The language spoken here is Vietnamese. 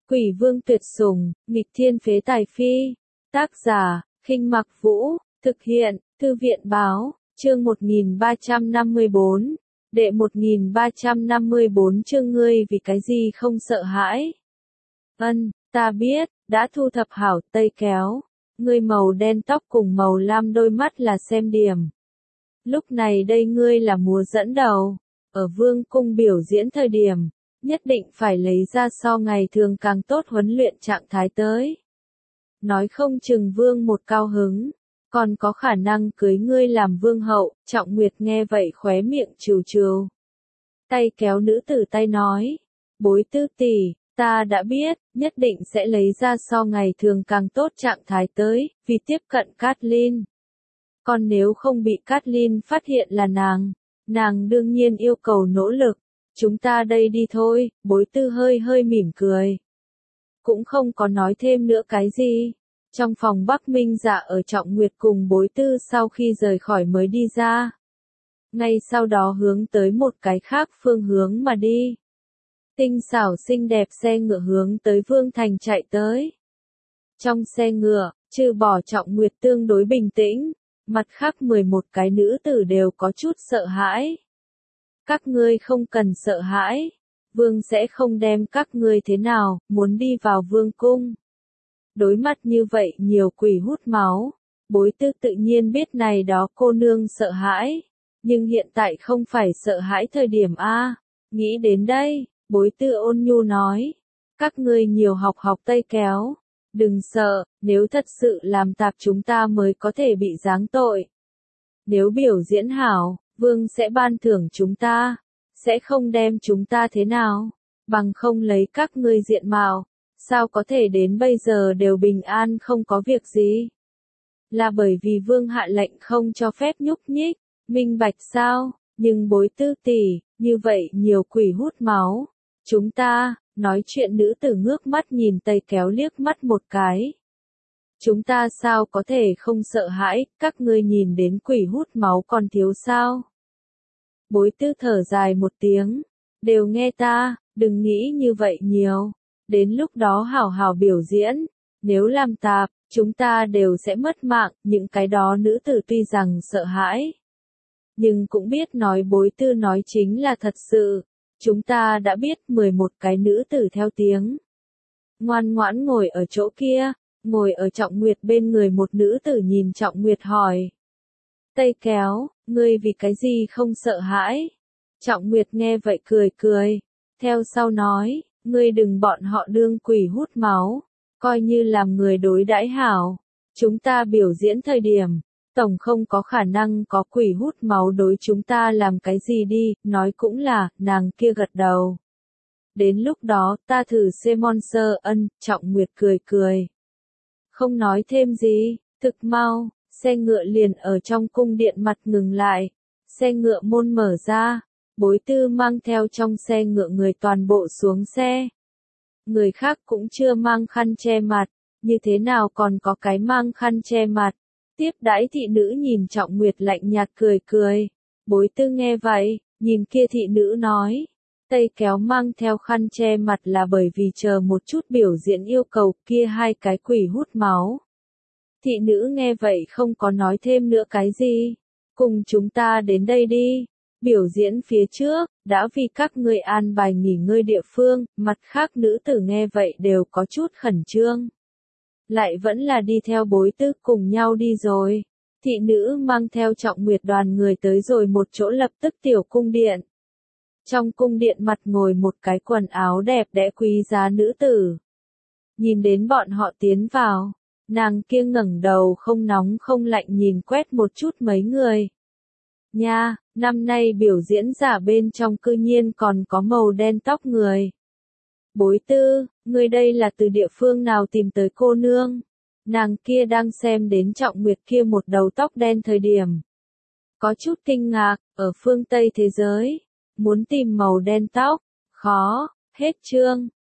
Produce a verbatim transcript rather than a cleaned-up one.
Quỷ vương tuyệt sủng, nghịch thiên phế tài phi. Tác giả, Khinh Mặc Vũ, thực hiện, Thư viện báo, chương một nghìn ba trăm năm mươi bốn, đệ một nghìn ba trăm năm mươi bốn chương ngươi vì cái gì không sợ hãi. Ân, ta biết, đã thu thập hảo tây kéo, ngươi màu đen tóc cùng màu lam đôi mắt là xem điểm. Lúc này đây ngươi là múa dẫn đầu, ở vương cung biểu diễn thời điểm, nhất định phải lấy ra so ngày thường càng tốt huấn luyện trạng thái tới. Nói không chừng vương một cao hứng, còn có khả năng cưới ngươi làm vương hậu. Trọng Nguyệt nghe vậy khóe miệng trừ trừ. Tay kéo nữ tử tay nói, Bối Tư tỷ, ta đã biết, nhất định sẽ lấy ra so ngày thường càng tốt trạng thái tới, vì tiếp cận Catelyn. Còn nếu không bị Catelyn phát hiện là nàng, nàng đương nhiên yêu cầu nỗ lực. Chúng ta đây đi thôi, Bối Tư hơi hơi mỉm cười. Cũng không có nói thêm nữa cái gì. Trong phòng Bắc Minh Dạ ở Trọng Nguyệt cùng Bối Tư sau khi rời khỏi mới đi ra. Ngay sau đó hướng tới một cái khác phương hướng mà đi. Tinh xảo xinh đẹp xe ngựa hướng tới Vương Thành chạy tới. Trong xe ngựa, trừ bỏ Trọng Nguyệt tương đối bình tĩnh, mặt khác mười một cái nữ tử đều có chút sợ hãi. Các ngươi không cần sợ hãi, vương sẽ không đem các ngươi thế nào, muốn đi vào vương cung. Đối mặt như vậy nhiều quỷ hút máu, Bối Tư tự nhiên biết này đó cô nương sợ hãi, nhưng hiện tại không phải sợ hãi thời điểm a. Nghĩ đến đây, Bối Tư ôn nhu nói, các ngươi nhiều học học tây kéo, đừng sợ, nếu thật sự làm tạp chúng ta mới có thể bị giáng tội. Nếu biểu diễn hảo, vương sẽ ban thưởng chúng ta, sẽ không đem chúng ta thế nào, bằng không lấy các ngươi diện mạo, sao có thể đến bây giờ đều bình an không có việc gì. Là bởi vì vương hạ lệnh không cho phép nhúc nhích, minh bạch sao, nhưng Bối Tư tỷ, như vậy nhiều quỷ hút máu, chúng ta, nói chuyện nữ tử ngước mắt nhìn Tây Kéo liếc mắt một cái. Chúng ta sao có thể không sợ hãi, các ngươi nhìn đến quỷ hút máu còn thiếu sao? Bối Tư thở dài một tiếng, đều nghe ta, đừng nghĩ như vậy nhiều, đến lúc đó hảo hảo biểu diễn, nếu làm tạp, chúng ta đều sẽ mất mạng. Những cái đó nữ tử tuy rằng sợ hãi, nhưng cũng biết nói Bối Tư nói chính là thật sự. Chúng ta đã biết mười một cái nữ tử theo tiếng. Ngoan ngoãn ngồi ở chỗ kia, ngồi ở Trọng Nguyệt bên người một nữ tử nhìn Trọng Nguyệt hỏi. Tây Kéo, ngươi vì cái gì không sợ hãi? Trọng Nguyệt nghe vậy cười cười, theo sau nói, ngươi đừng bọn họ đương quỷ hút máu, coi như làm người đối đãi hảo. Chúng ta biểu diễn thời điểm, tổng không có khả năng có quỷ hút máu đối chúng ta làm cái gì đi, nói cũng là, nàng kia gật đầu. Đến lúc đó, ta thử Semon Sơ Ân, Trọng Nguyệt cười cười. Không nói thêm gì, thực mau, xe ngựa liền ở trong cung điện mặt ngừng lại, xe ngựa môn mở ra, Bối Tư mang theo trong xe ngựa người toàn bộ xuống xe. Người khác cũng chưa mang khăn che mặt, như thế nào còn có cái mang khăn che mặt. Tiếp đãi thị nữ nhìn Trọng Nguyệt lạnh nhạt cười cười. Bối Tư nghe vậy, nhìn kia thị nữ nói. Tây Kéo mang theo khăn che mặt là bởi vì chờ một chút biểu diễn yêu cầu kia hai cái quỷ hút máu. Thị nữ nghe vậy không có nói thêm nữa cái gì. Cùng chúng ta đến đây đi. Biểu diễn phía trước, đã vì các ngươi an bài nghỉ ngơi địa phương, mặt khác nữ tử nghe vậy đều có chút khẩn trương. Lại vẫn là đi theo Bối Tư cùng nhau đi rồi. Thị nữ mang theo Trọng Nguyệt đoàn người tới rồi một chỗ lập tức tiểu cung điện. Trong cung điện mặt ngồi một cái quần áo đẹp đẽ quý giá nữ tử. Nhìn đến bọn họ tiến vào, nàng kia ngẩng đầu không nóng không lạnh nhìn quét một chút mấy người. Nha, năm nay biểu diễn giả bên trong cư nhiên còn có màu đen tóc người. Bối Tư, ngươi đây là từ địa phương nào tìm tới cô nương? Nàng kia đang xem đến Trọng Nguyệt kia một đầu tóc đen thời điểm. Có chút kinh ngạc, ở phương Tây thế giới, muốn tìm màu đen tóc, khó, hết chương.